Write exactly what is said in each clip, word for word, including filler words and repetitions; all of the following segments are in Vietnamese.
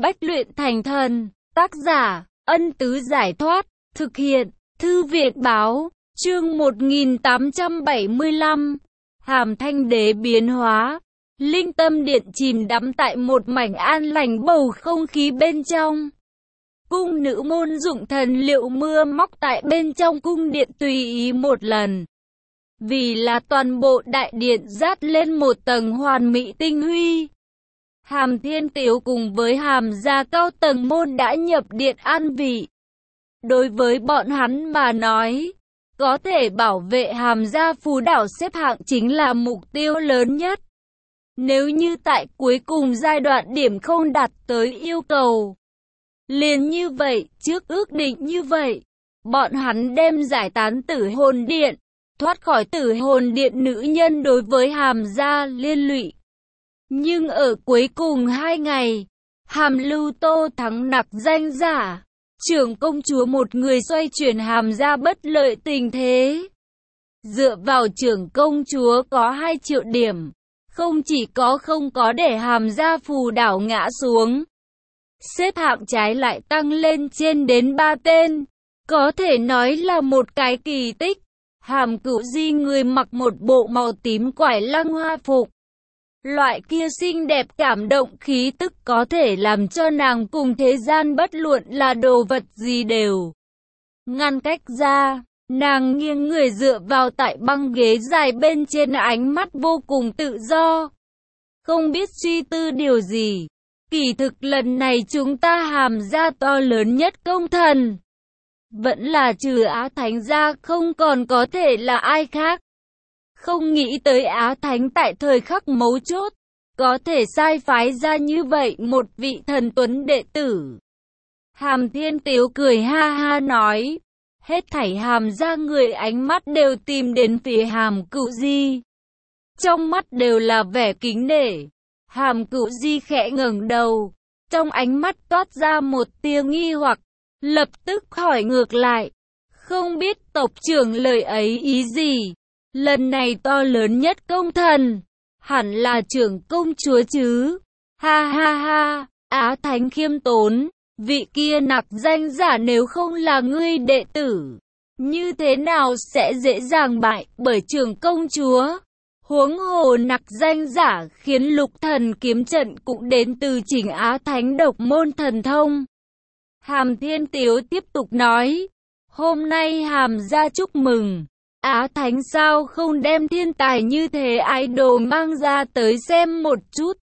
Bách luyện thành thần. Tác giả, Ân Tứ Giải Thoát. Thực hiện, Thư Viện Báo. Chương một nghìn tám trăm bảy mươi lăm. Hàm Thanh Đế biến hóa. Linh Tâm Điện chìm đắm tại một mảnh an lành bầu không khí bên trong. Cung nữ môn dụng thần liệu mưa móc tại bên trong cung điện tùy ý một lần. Vì là toàn bộ đại điện dát lên một tầng hoàn mỹ tinh huy. Hàm Thiên Tiếu cùng với Hàm gia cao tầng môn đã nhập điện an vị. Đối với bọn hắn mà nói, có thể bảo vệ Hàm gia phú đảo xếp hạng chính là mục tiêu lớn nhất. Nếu như tại cuối cùng giai đoạn điểm không đạt tới yêu cầu, liền như vậy, trước ước định như vậy, bọn hắn đem giải tán Tử Hồn Điện, thoát khỏi Tử Hồn Điện nữ nhân đối với Hàm gia liên lụy. Nhưng ở cuối cùng hai ngày, Hàm Lưu Tô thắng nặc danh giả, trưởng công chúa một người xoay chuyển Hàm gia bất lợi tình thế. Dựa vào trưởng công chúa có hai triệu điểm, không chỉ có không có để Hàm gia phù đảo ngã xuống, xếp hạng trái lại tăng lên trên đến ba tên, có thể nói là một cái kỳ tích. Hàm Cửu Di người mặc một bộ màu tím quải lăng hoa phục. Loại kia xinh đẹp cảm động khí tức có thể làm cho nàng cùng thế gian bất luận là đồ vật gì đều ngăn cách ra. Nàng nghiêng người dựa vào tại băng ghế dài bên trên, ánh mắt vô cùng tự do, không biết suy tư điều gì. Kỳ thực lần này chúng ta Hàm gia to lớn nhất công thần, vẫn là trừ Á Thánh gia không còn có thể là ai khác. Không nghĩ tới Á Thánh tại thời khắc mấu chốt, có thể sai phái ra như vậy một vị thần tuấn đệ tử. Hàm Thiên Tiếu cười ha ha nói, hết thảy Hàm gia người ánh mắt đều tìm đến phía Hàm Cửu Di. Trong mắt đều là vẻ kính nể. Hàm Cửu Di khẽ ngẩng đầu, trong ánh mắt toát ra một tia nghi hoặc, lập tức hỏi ngược lại, không biết tộc trưởng lời ấy ý gì? Lần này to lớn nhất công thần, hẳn là trưởng công chúa chứ? Ha ha ha, Á Thánh khiêm tốn, vị kia nặc danh giả nếu không là ngươi đệ tử, như thế nào sẽ dễ dàng bại bởi trưởng công chúa? Huống hồ nặc danh giả khiến Lục Thần kiếm trận cũng đến từ Chỉnh Á Thánh độc môn thần thông. Hàm Thiên Tiếu tiếp tục nói, hôm nay Hàm gia chúc mừng, Á Thánh sao không đem thiên tài như thế idol mang ra tới xem một chút?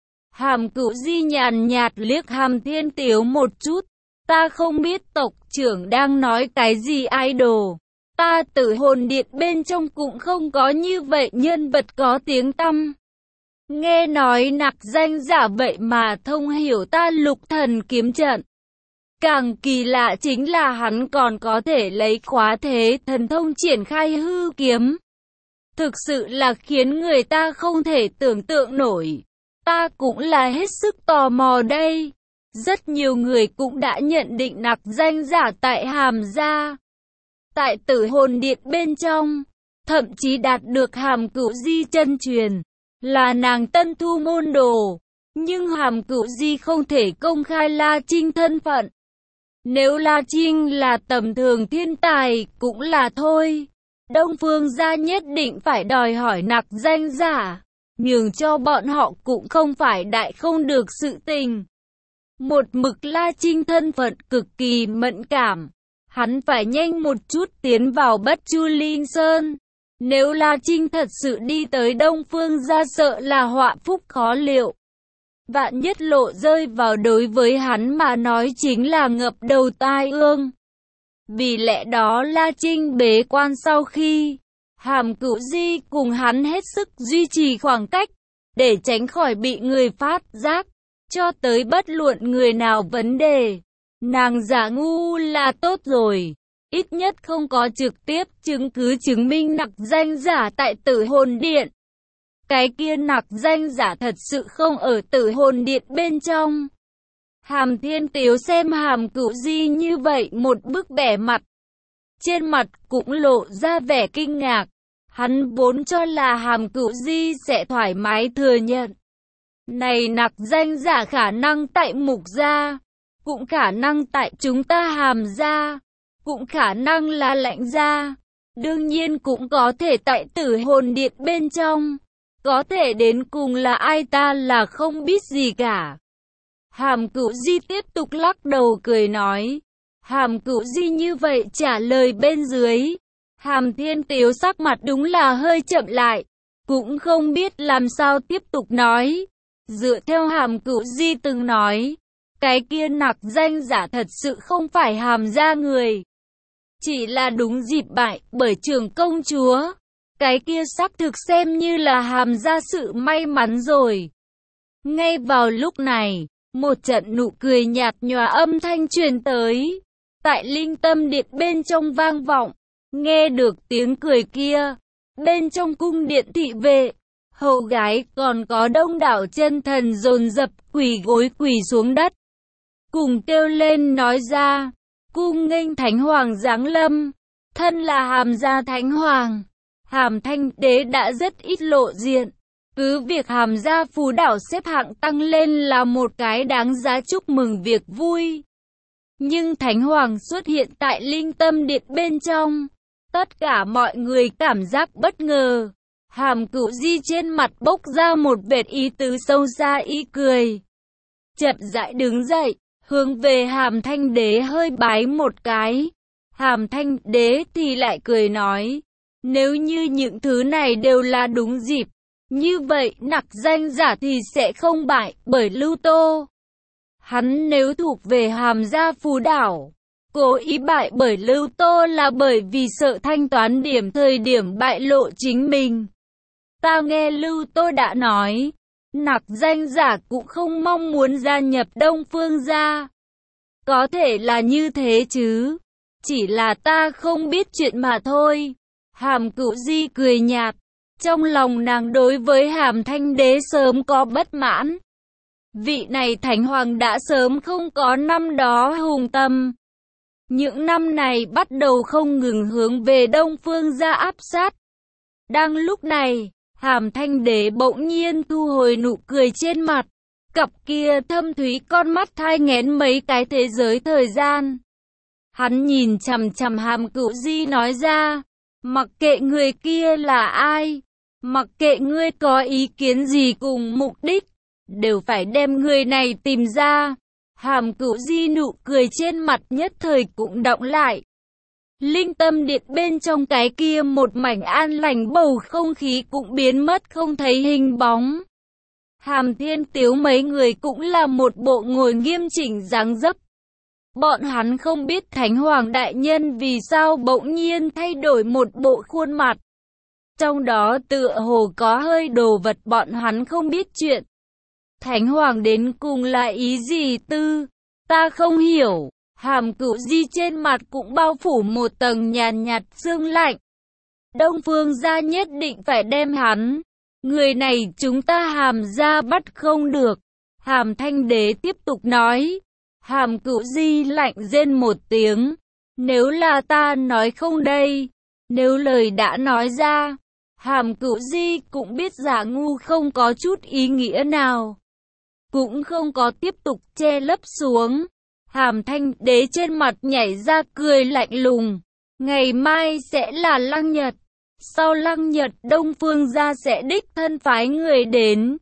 Hàm Cửu Di nhàn nhạt liếc Hàm Thiên Tiếu một chút, ta không biết tộc trưởng đang nói cái gì idol. Ta Tử Hồn Điện bên trong cũng không có như vậy nhân vật có tiếng tăm. Nghe nói nặc danh giả vậy mà thông hiểu ta Lục Thần kiếm trận. Càng kỳ lạ chính là hắn còn có thể lấy khóa thế thần thông triển khai hư kiếm. Thực sự là khiến người ta không thể tưởng tượng nổi. Ta cũng là hết sức tò mò đây. Rất nhiều người cũng đã nhận định nặc danh giả tại Hàm gia, tại Tử Hồn Điện bên trong, thậm chí đạt được Hàm Cửu Di chân truyền, là nàng tân thu môn đồ. Nhưng Hàm Cửu Di không thể công khai La Trinh thân phận. Nếu La Trinh là tầm thường thiên tài cũng là thôi. Đông Phương gia nhất định phải đòi hỏi nặc danh giả, nhường cho bọn họ cũng không phải đại không được sự tình. Một mực La Trinh thân phận cực kỳ mẫn cảm, hắn phải nhanh một chút tiến vào Bất Chu Linh Sơn. Nếu La Trinh thật sự đi tới Đông Phương gia sợ là họa phúc khó liệu. Vạn nhất lộ rơi vào đối với hắn mà nói chính là ngập đầu tai ương. Vì lẽ đó La Trinh bế quan sau khi, Hàm Cửu Di cùng hắn hết sức duy trì khoảng cách, để tránh khỏi bị người phát giác, cho tới bất luận người nào vấn đề. Nàng giả ngu là tốt rồi, ít nhất không có trực tiếp chứng cứ chứng minh nặc danh giả tại Tử Hồn Điện. Cái kia nặc danh giả thật sự không ở Tử Hồn Điện bên trong. Hàm Thiên Tiếu xem Hàm Cửu Di như vậy một bức bẻ mặt, trên mặt cũng lộ ra vẻ kinh ngạc. Hắn vốn cho là Hàm Cửu Di sẽ thoải mái thừa nhận Này nặc danh giả, khả năng tại Mục gia, cũng khả năng tại chúng ta Hàm gia, cũng khả năng là Lãnh gia, đương nhiên cũng có thể tại Tử Hồn Điện bên trong. Có thể đến cùng là ai ta là không biết gì cả. Hàm Cửu Di tiếp tục lắc đầu cười nói. Hàm Cửu Di như vậy trả lời bên dưới. Hàm Thiên Tiếu sắc mặt đúng là hơi chậm lại, cũng không biết làm sao tiếp tục nói. Dựa theo Hàm Cửu Di từng nói, cái kia nặc danh giả thật sự không phải Hàm gia người, chỉ là đúng dịp bại bởi trưởng công chúa. Cái kia xác thực xem như là Hàm gia sự may mắn rồi. Ngay vào lúc này, một trận nụ cười nhạt nhòa âm thanh truyền tới, tại Linh Tâm Điện bên trong vang vọng. Nghe được tiếng cười kia, bên trong cung điện thị vệ, hầu gái còn có đông đảo chân thần dồn dập quỳ gối quỳ xuống đất, cùng kêu lên nói ra, cung nghênh Thánh Hoàng giáng lâm. Thân là Hàm gia Thánh Hoàng, Hàm Thanh Đế đã rất ít lộ diện. Cứ việc Hàm gia phú đảo xếp hạng tăng lên là một cái đáng giá chúc mừng việc vui. Nhưng Thánh Hoàng xuất hiện tại Linh Tâm Điện bên trong, tất cả mọi người cảm giác bất ngờ. Hàm Cửu Di trên mặt bốc ra một vệt ý tứ sâu xa ý cười. Chậm rãi đứng dậy, hướng về Hàm Thanh Đế hơi bái một cái. Hàm Thanh Đế thì lại cười nói, nếu như những thứ này đều là đúng dịp, như vậy nặc danh giả thì sẽ không bại bởi Lưu Tô. Hắn nếu thuộc về Hàm gia phú đảo, cố ý bại bởi Lưu Tô là bởi vì sợ thanh toán điểm thời điểm bại lộ chính mình. Ta nghe Lưu Tô đã nói, nặc danh giả cũng không mong muốn gia nhập Đông Phương gia. Có thể là như thế chứ, chỉ là ta không biết chuyện mà thôi. Hàm Cửu Di cười nhạt, trong lòng nàng đối với Hàm Thanh Đế sớm có bất mãn. Vị này Thánh Hoàng đã sớm không có năm đó hùng tâm. Những năm này bắt đầu không ngừng hướng về Đông Phương gia áp sát. Đang lúc này, Hàm Thanh Đế bỗng nhiên thu hồi nụ cười trên mặt. Cặp kia thâm thúy con mắt thai nghén mấy cái thế giới thời gian. Hắn nhìn chằm chằm Hàm Cửu Di nói ra, mặc kệ người kia là ai, mặc kệ ngươi có ý kiến gì cùng mục đích, đều phải đem người này tìm ra. Hàm Cửu Di nụ cười trên mặt nhất thời cũng đọng lại. Linh Tâm Điện bên trong cái kia một mảnh an lành, bầu không khí cũng biến mất không thấy hình bóng. Hàm Thiên Tiếu mấy người cũng là một bộ ngồi nghiêm chỉnh dáng dấp. Bọn hắn không biết Thánh Hoàng đại nhân vì sao bỗng nhiên thay đổi một bộ khuôn mặt. Trong đó tựa hồ có hơi đồ vật bọn hắn không biết chuyện. Thánh Hoàng đến cùng là ý gì tư? Ta không hiểu. Hàm Cửu Di trên mặt cũng bao phủ một tầng nhàn nhạt sương lạnh. Đông Phương gia nhất định phải đem hắn. Người này chúng ta Hàm gia bắt không được. Hàm Thanh Đế tiếp tục nói. Hàm Cửu Di lạnh rên một tiếng. Nếu là ta nói không đây. Nếu lời đã nói ra, Hàm Cửu Di cũng biết giả ngu không có chút ý nghĩa nào. Cũng không có tiếp tục che lấp xuống. Hàm Thanh Đế trên mặt nhảy ra cười lạnh lùng. Ngày mai sẽ là Lăng Nhật. Sau Lăng Nhật Đông Phương gia sẽ đích thân phái người đến.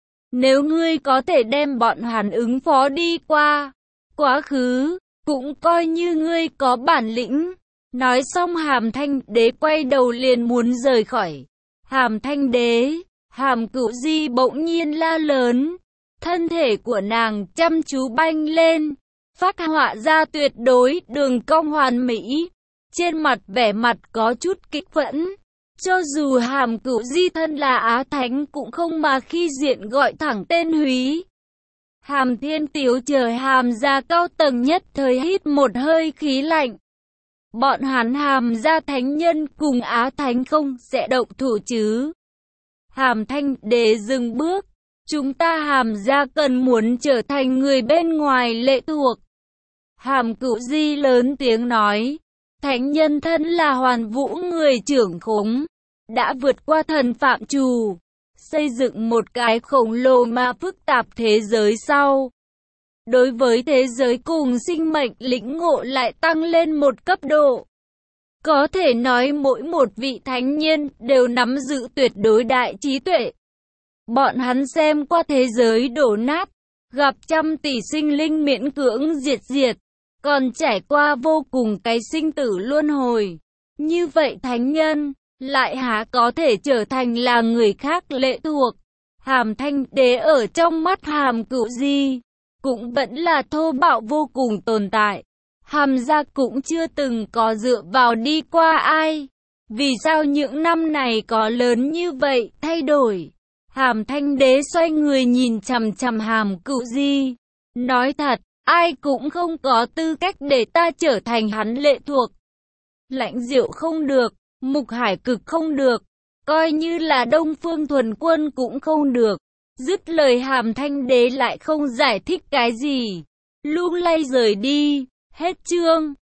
Nếu ngươi có thể đem bọn hắn ứng phó đi qua quá khứ, cũng coi như ngươi có bản lĩnh. Nói xong Hàm Thanh Đế quay đầu liền muốn rời khỏi. Hàm Thanh Đế, Hàm Cửu Di bỗng nhiên la lớn. Thân thể của nàng chăm chú banh lên, phát họa ra tuyệt đối đường cong hoàn mỹ. Trên mặt vẻ mặt có chút kích phẫn. Cho dù Hàm Cửu Di thân là Á Thánh cũng không mà khi diện gọi thẳng tên húy. Hàm Thiên Tiếu chờ Hàm gia cao tầng nhất thời hít một hơi khí lạnh. Bọn hắn Hàm gia thánh nhân cùng Á Thánh không sẽ động thủ chứ? Hàm Thanh Đế dừng bước. Chúng ta Hàm gia cần muốn trở thành người bên ngoài lệ thuộc. Hàm Cửu Di lớn tiếng nói. Thánh nhân thân là Hoàn Vũ người trưởng khống, đã vượt qua thần phạm trù. xây dựng một cái khổng lồ mà phức tạp thế giới sau. Đối với thế giới cùng sinh mệnh, lĩnh ngộ lại tăng lên một cấp độ. Có thể nói mỗi một vị thánh nhân đều nắm giữ tuyệt đối đại trí tuệ. Bọn hắn xem qua thế giới đổ nát, gặp trăm tỷ sinh linh miễn cưỡng diệt diệt, còn trải qua vô cùng cái sinh tử luân hồi. Như vậy thánh nhân, lại há có thể trở thành là người khác lệ thuộc. Hàm Thanh Đế ở trong mắt Hàm Cửu Di, cũng vẫn là thô bạo vô cùng tồn tại. Hàm gia cũng chưa từng có dựa vào đi qua ai. Vì sao những năm này có lớn như vậy, thay đổi? Hàm Thanh Đế xoay người nhìn chằm chằm Hàm Cửu Di. Nói thật, ai cũng không có tư cách để ta trở thành hắn lệ thuộc. Lãnh Diệu không được, Mục Hải Cực không được, coi như là Đông Phương Thuần Quân cũng không được. Dứt lời Hàm Thanh Đế lại không giải thích cái gì. Lung lay rời đi, hết chương.